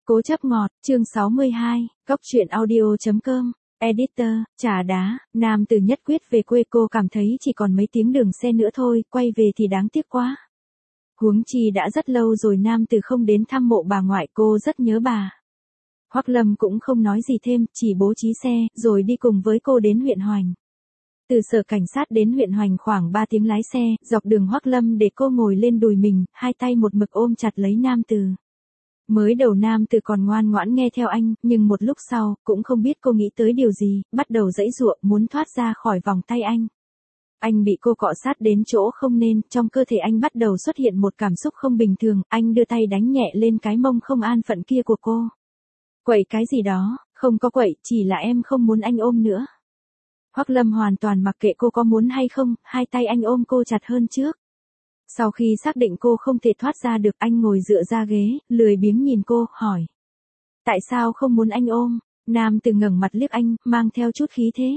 Cố chấp ngọt, chương 62, Cóc truyện audio.com, Editor, Trà Đá, nam tử nhất quyết về quê cô cảm thấy chỉ còn mấy tiếng đường xe nữa thôi, quay về thì đáng tiếc quá. Huống chi đã rất lâu rồi nam tử không đến thăm mộ bà ngoại, cô rất nhớ bà. Hoắc Lâm cũng không nói gì thêm, chỉ bố trí xe, rồi đi cùng với cô đến huyện Hoành. Từ sở cảnh sát đến huyện Hoành khoảng 3 tiếng lái xe, dọc đường Hoắc Lâm để cô ngồi lên đùi mình, hai tay một mực ôm chặt lấy nam tử. Mới đầu nam tử còn ngoan ngoãn nghe theo anh, nhưng một lúc sau, cũng không biết cô nghĩ tới điều gì, bắt đầu giãy giụa muốn thoát ra khỏi vòng tay anh. Anh bị cô cọ sát đến chỗ không nên, trong cơ thể anh bắt đầu xuất hiện một cảm xúc không bình thường, anh đưa tay đánh nhẹ lên cái mông không an phận kia của cô. Quậy cái gì đó, không có quậy, chỉ là em không muốn anh ôm nữa. Hoắc Lâm hoàn toàn mặc kệ cô có muốn hay không, hai tay anh ôm cô chặt hơn trước. Sau khi xác định cô không thể thoát ra được, anh ngồi dựa ra ghế, lười biếng nhìn cô, hỏi. Tại sao không muốn anh ôm? Nam tử ngẩng mặt liếc anh, mang theo chút khí thế.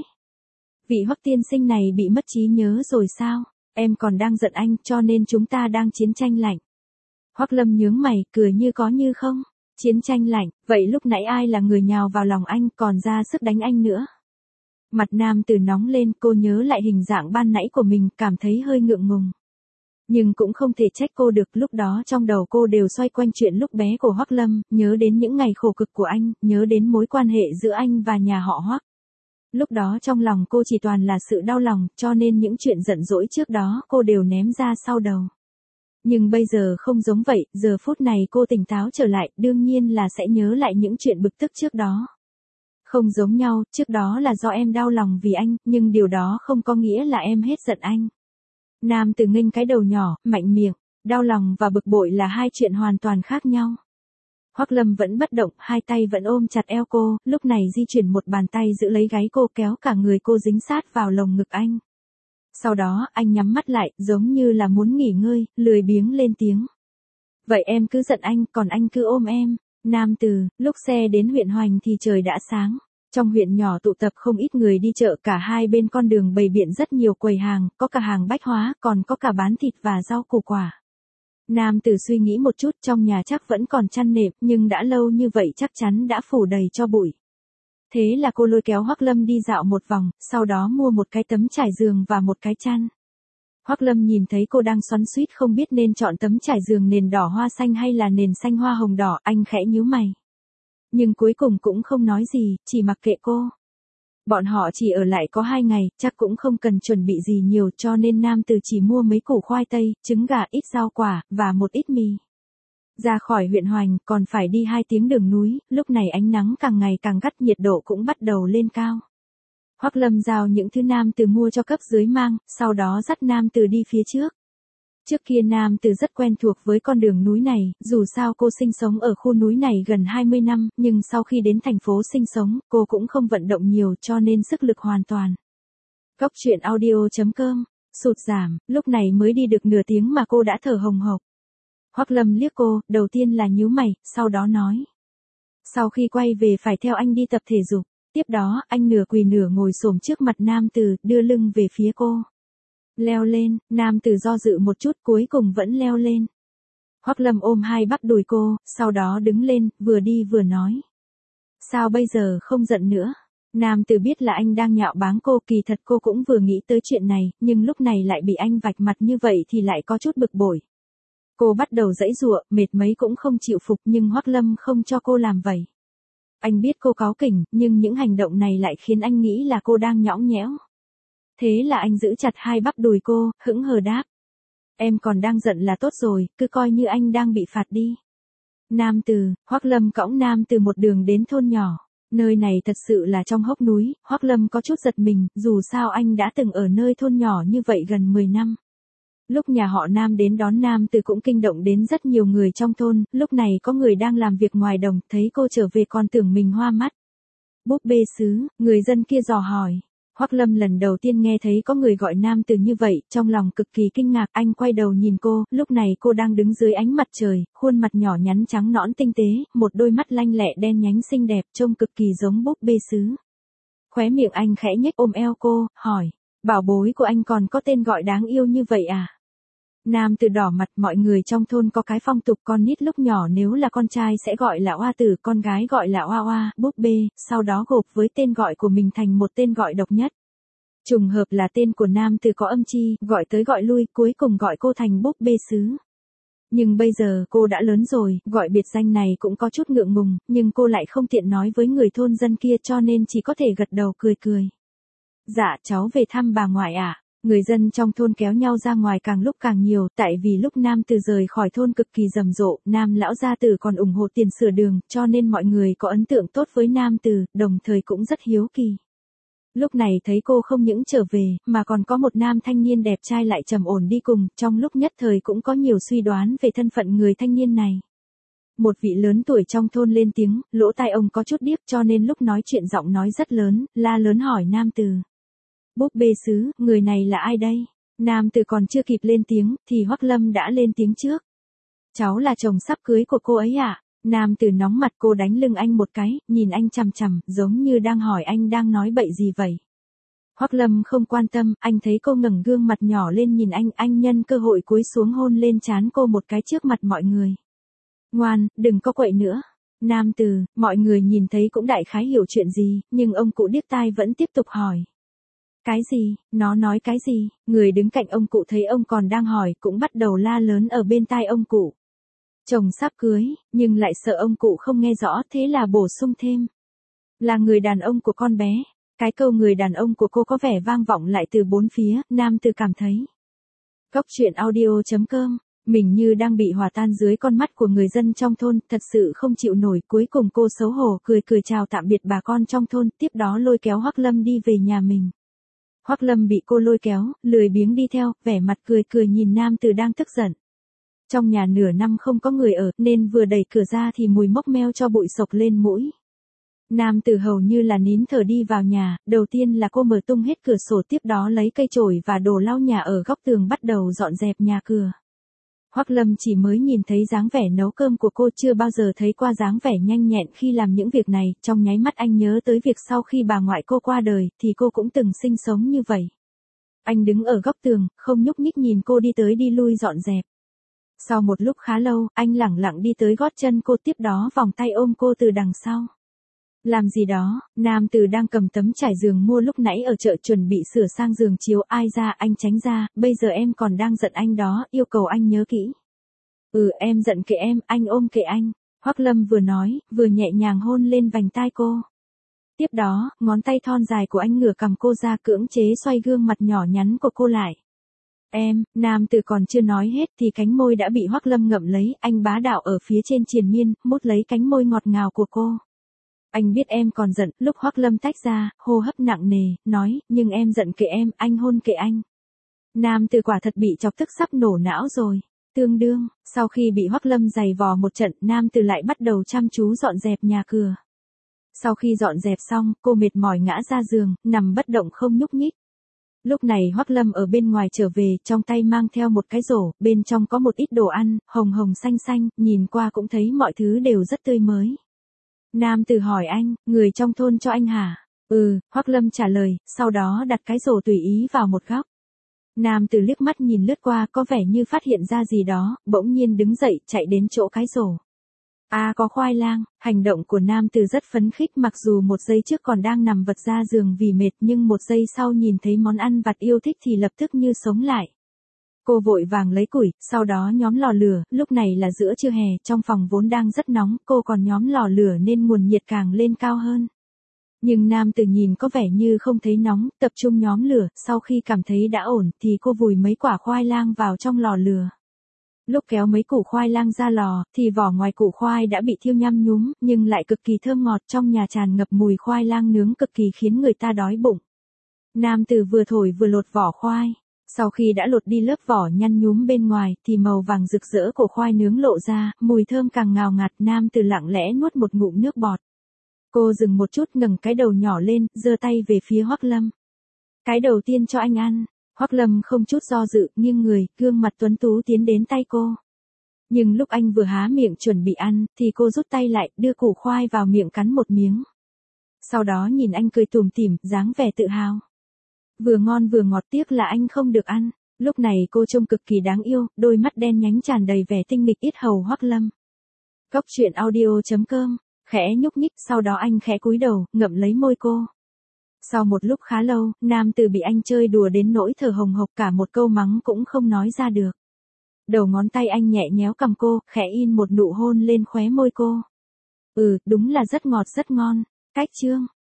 Vị Hoắc tiên sinh này bị mất trí nhớ rồi sao? Em còn đang giận anh, cho nên chúng ta đang chiến tranh lạnh. Hoắc Lâm nhướng mày, cười như có như không. Chiến tranh lạnh, vậy lúc nãy ai là người nhào vào lòng anh, còn ra sức đánh anh nữa? Mặt nam tử nóng lên, cô nhớ lại hình dạng ban nãy của mình, cảm thấy hơi ngượng ngùng. Nhưng cũng không thể trách cô được, lúc đó trong đầu cô đều xoay quanh chuyện lúc bé của Hoắc Lâm, nhớ đến những ngày khổ cực của anh, nhớ đến mối quan hệ giữa anh và nhà họ Hoắc. Lúc đó trong lòng cô chỉ toàn là sự đau lòng, cho nên những chuyện giận dỗi trước đó cô đều ném ra sau đầu. Nhưng bây giờ không giống vậy, giờ phút này cô tỉnh táo trở lại, đương nhiên là sẽ nhớ lại những chuyện bực tức trước đó. Không giống nhau, trước đó là do em đau lòng vì anh, nhưng điều đó không có nghĩa là em hết giận anh. Nam tử nghênh cái đầu nhỏ, mạnh miệng, đau lòng và bực bội là hai chuyện hoàn toàn khác nhau. Hoắc Lâm vẫn bất động, hai tay vẫn ôm chặt eo cô, lúc này di chuyển một bàn tay giữ lấy gáy cô, kéo cả người cô dính sát vào lồng ngực anh. Sau đó, anh nhắm mắt lại, giống như là muốn nghỉ ngơi, lười biếng lên tiếng. Vậy em cứ giận anh, còn anh cứ ôm em. Nam tử, lúc xe đến huyện Hoành thì trời đã sáng. Trong huyện nhỏ tụ tập không ít người đi chợ, cả hai bên con đường bày biện rất nhiều quầy hàng, có cả hàng bách hóa, còn có cả bán thịt và rau củ quả. Nam tử suy nghĩ một chút, trong nhà chắc vẫn còn chăn nệm, nhưng đã lâu như vậy chắc chắn đã phủ đầy cho bụi. Thế là cô lôi kéo Hoắc Lâm đi dạo một vòng, sau đó mua một cái tấm trải giường và một cái chăn. Hoắc Lâm nhìn thấy cô đang xoắn xuýt không biết nên chọn tấm trải giường nền đỏ hoa xanh hay là nền xanh hoa hồng đỏ, anh khẽ nhíu mày. Nhưng cuối cùng cũng không nói gì, chỉ mặc kệ cô. Bọn họ chỉ ở lại có 2 ngày, chắc cũng không cần chuẩn bị gì nhiều, cho nên nam tử chỉ mua mấy củ khoai tây, trứng gà, ít rau quả, và một ít mì. Ra khỏi huyện Hoành, còn phải đi 2 tiếng đường núi, lúc này ánh nắng càng ngày càng gắt, nhiệt độ cũng bắt đầu lên cao. Hoắc Lâm giao những thứ nam tử mua cho cấp dưới mang, sau đó dắt nam tử đi phía trước. Trước kia nam tử rất quen thuộc với con đường núi này, dù sao cô sinh sống ở khu núi này gần 20 năm, nhưng sau khi đến thành phố sinh sống, cô cũng không vận động nhiều cho nên sức lực hoàn toàn. Cóc truyện audio.com, sụt giảm, lúc này mới đi được nửa tiếng mà cô đã thở hồng hộc. Hoắc Lâm liếc cô, đầu tiên là nhíu mày, sau đó nói. Sau khi quay về phải theo anh đi tập thể dục, tiếp đó anh nửa quỳ nửa ngồi xổm trước mặt nam tử, đưa lưng về phía cô. Leo lên, nam tử do dự một chút cuối cùng vẫn leo lên. Hoắc Lâm ôm hai bắp đùi cô, sau đó đứng lên, vừa đi vừa nói. Sao bây giờ không giận nữa? Nam tử biết là anh đang nhạo báng cô, kỳ thật cô cũng vừa nghĩ tới chuyện này, nhưng lúc này lại bị anh vạch mặt như vậy thì lại có chút bực bội. Cô bắt đầu giãy giụa, mệt mấy cũng không chịu phục, nhưng Hoắc Lâm không cho cô làm vậy. Anh biết cô cáu kỉnh, nhưng những hành động này lại khiến anh nghĩ là cô đang nhõng nhẽo. Thế là anh giữ chặt hai bắp đùi cô, hững hờ đáp. Em còn đang giận là tốt rồi, cứ coi như anh đang bị phạt đi. Nam từ, Hoắc Lâm cõng nam từ một đường đến thôn nhỏ. Nơi này thật sự là trong hốc núi, Hoắc Lâm có chút giật mình, dù sao anh đã từng ở nơi thôn nhỏ như vậy gần 10 năm. Lúc nhà họ Nam đến đón nam từ cũng kinh động đến rất nhiều người trong thôn, lúc này có người đang làm việc ngoài đồng, thấy cô trở về còn tưởng mình hoa mắt. Búp bê sứ, người dân kia dò hỏi. Hoắc Lâm lần đầu tiên nghe thấy có người gọi nam tử như vậy, trong lòng cực kỳ kinh ngạc, anh quay đầu nhìn cô, lúc này cô đang đứng dưới ánh mặt trời, khuôn mặt nhỏ nhắn trắng nõn tinh tế, một đôi mắt lanh lẹ đen nhánh xinh đẹp, trông cực kỳ giống búp bê sứ. Khóe miệng anh khẽ nhếch ôm eo cô, hỏi, bảo bối của anh còn có tên gọi đáng yêu như vậy à? Nam Từ đỏ mặt, mọi người trong thôn có cái phong tục con nít lúc nhỏ nếu là con trai sẽ gọi là oa tử, con gái gọi là oa oa, búp bê, sau đó gộp với tên gọi của mình thành một tên gọi độc nhất. Trùng hợp là tên của Nam Từ có âm chi, gọi tới gọi lui, cuối cùng gọi cô thành búp bê sứ. Nhưng bây giờ cô đã lớn rồi, gọi biệt danh này cũng có chút ngượng ngùng, nhưng cô lại không tiện nói với người thôn dân kia cho nên chỉ có thể gật đầu cười cười. Dạ, cháu về thăm bà ngoại ạ. Người dân trong thôn kéo nhau ra ngoài càng lúc càng nhiều, tại vì lúc Nam Từ rời khỏi thôn cực kỳ rầm rộ, Nam lão gia tử còn ủng hộ tiền sửa đường, cho nên mọi người có ấn tượng tốt với Nam Từ, đồng thời cũng rất hiếu kỳ. Lúc này thấy cô không những trở về, mà còn có một nam thanh niên đẹp trai lại trầm ổn đi cùng, trong lúc nhất thời cũng có nhiều suy đoán về thân phận người thanh niên này. Một vị lớn tuổi trong thôn lên tiếng, lỗ tai ông có chút điếc cho nên lúc nói chuyện giọng nói rất lớn, la lớn hỏi Nam Từ. Búp bê sứ, người này là ai đây? Nam Từ còn chưa kịp lên tiếng, thì Hoắc Lâm đã lên tiếng trước. Cháu là chồng sắp cưới của cô ấy ạ. Nam Từ nóng mặt, cô đánh lưng anh một cái, nhìn anh chằm chằm, giống như đang hỏi anh đang nói bậy gì vậy. Hoắc Lâm không quan tâm, anh thấy cô ngẩng gương mặt nhỏ lên nhìn anh nhân cơ hội cúi xuống hôn lên trán cô một cái trước mặt mọi người. Ngoan, đừng có quậy nữa. Nam Từ, mọi người nhìn thấy cũng đại khái hiểu chuyện gì, nhưng ông cụ điếc tai vẫn tiếp tục hỏi. Cái gì, nó nói cái gì, người đứng cạnh ông cụ thấy ông còn đang hỏi cũng bắt đầu la lớn ở bên tai ông cụ. Chồng sắp cưới, nhưng lại sợ ông cụ không nghe rõ thế là bổ sung thêm. Là người đàn ông của con bé. Cái câu người đàn ông của cô có vẻ vang vọng lại từ bốn phía, Nam Từ cảm thấy. Cốc truyện audio.com, mình như đang bị hòa tan dưới con mắt của người dân trong thôn, thật sự không chịu nổi, cuối cùng cô xấu hổ cười cười chào tạm biệt bà con trong thôn, tiếp đó lôi kéo Hoắc Lâm đi về nhà mình. Hoắc Lâm bị cô lôi kéo, lười biếng đi theo, vẻ mặt cười cười nhìn Nam Từ đang tức giận. Trong nhà nửa năm không có người ở, nên vừa đẩy cửa ra thì mùi mốc meo cho bụi sộc lên mũi. Nam Từ hầu như là nín thở đi vào nhà, đầu tiên là cô mở tung hết cửa sổ, tiếp đó lấy cây chổi và đồ lau nhà ở góc tường bắt đầu dọn dẹp nhà cửa. Hoắc Lâm chỉ mới nhìn thấy dáng vẻ nấu cơm của cô, chưa bao giờ thấy qua dáng vẻ nhanh nhẹn khi làm những việc này, trong nháy mắt anh nhớ tới việc sau khi bà ngoại cô qua đời, thì cô cũng từng sinh sống như vậy. Anh đứng ở góc tường, không nhúc nhích nhìn cô đi tới đi lui dọn dẹp. Sau một lúc khá lâu, anh lẳng lặng đi tới gót chân cô, tiếp đó vòng tay ôm cô từ đằng sau. Làm gì đó, Nam Từ đang cầm tấm trải giường mua lúc nãy ở chợ chuẩn bị sửa sang giường chiếu, ai ra anh tránh ra, bây giờ em còn đang giận anh đó, yêu cầu anh nhớ kỹ. Em giận kệ em, anh ôm kệ anh. Hoắc Lâm vừa nói, vừa nhẹ nhàng hôn lên vành tai cô. Tiếp đó, ngón tay thon dài của anh ngửa cằm cô ra, cưỡng chế xoay gương mặt nhỏ nhắn của cô lại. Nam Từ còn chưa nói hết thì cánh môi đã bị Hoắc Lâm ngậm lấy, anh bá đạo ở phía trên triền miên, mút lấy cánh môi ngọt ngào của cô. Anh biết em còn giận, lúc Hoắc Lâm tách ra, hô hấp nặng nề, nói, nhưng em giận kệ em, anh hôn kệ anh. Nam Từ quả thật bị chọc tức sắp nổ não rồi. Tương đương, sau khi bị Hoắc Lâm giày vò một trận, Nam Từ lại bắt đầu chăm chú dọn dẹp nhà cửa. Sau khi dọn dẹp xong, cô mệt mỏi ngã ra giường, nằm bất động không nhúc nhích. Lúc này Hoắc Lâm ở bên ngoài trở về, trong tay mang theo một cái rổ, bên trong có một ít đồ ăn, hồng hồng xanh xanh, nhìn qua cũng thấy mọi thứ đều rất tươi mới. Nam Từ hỏi anh, người trong thôn cho anh hả? Hoắc Lâm trả lời, sau đó đặt cái rổ tùy ý vào một góc. Nam Từ liếc mắt nhìn lướt qua, có vẻ như phát hiện ra gì đó, bỗng nhiên đứng dậy, chạy đến chỗ cái rổ. Có khoai lang. Hành động của Nam Từ rất phấn khích, mặc dù một giây trước còn đang nằm vật ra giường vì mệt, nhưng một giây sau nhìn thấy món ăn vặt yêu thích thì lập tức như sống lại. Cô vội vàng lấy củi, sau đó nhóm lò lửa, lúc này là giữa trưa hè, trong phòng vốn đang rất nóng, cô còn nhóm lò lửa nên nguồn nhiệt càng lên cao hơn. Nhưng Nam Từ nhìn có vẻ như không thấy nóng, tập trung nhóm lửa, sau khi cảm thấy đã ổn thì cô vùi mấy quả khoai lang vào trong lò lửa. Lúc kéo mấy củ khoai lang ra lò, thì vỏ ngoài củ khoai đã bị thiêu nhăm nhúm, nhưng lại cực kỳ thơm ngọt, trong nhà tràn ngập mùi khoai lang nướng cực kỳ khiến người ta đói bụng. Nam Từ vừa thổi vừa lột vỏ khoai. Sau khi đã lột đi lớp vỏ nhăn nhúm bên ngoài, thì màu vàng rực rỡ của khoai nướng lộ ra, mùi thơm càng ngào ngạt. Nam Từ lặng lẽ nuốt một ngụm nước bọt. Cô dừng một chút, ngẩng cái đầu nhỏ lên, giơ tay về phía Hoắc Lâm. Cái đầu tiên cho anh ăn. Hoắc Lâm không chút do dự, nghiêng người, gương mặt tuấn tú tiến đến tay cô. Nhưng lúc anh vừa há miệng chuẩn bị ăn, thì cô rút tay lại, đưa củ khoai vào miệng cắn một miếng. Sau đó nhìn anh cười tủm tỉm, dáng vẻ tự hào. Vừa ngon vừa ngọt, tiếc là anh không được ăn. Lúc này cô trông cực kỳ đáng yêu, đôi mắt đen nhánh tràn đầy vẻ tinh nghịch yết hầu Hoắc Lâm. Cốc truyện audio.com, khẽ nhúc nhích, sau đó anh khẽ cúi đầu, ngậm lấy môi cô. Sau một lúc khá lâu, nam tử bị anh chơi đùa đến nỗi thở hồng hộc, cả một câu mắng cũng không nói ra được. Đầu ngón tay anh nhẹ nhéo cằm cô, khẽ in một nụ hôn lên khóe môi cô. Đúng là rất ngọt rất ngon. Cách chương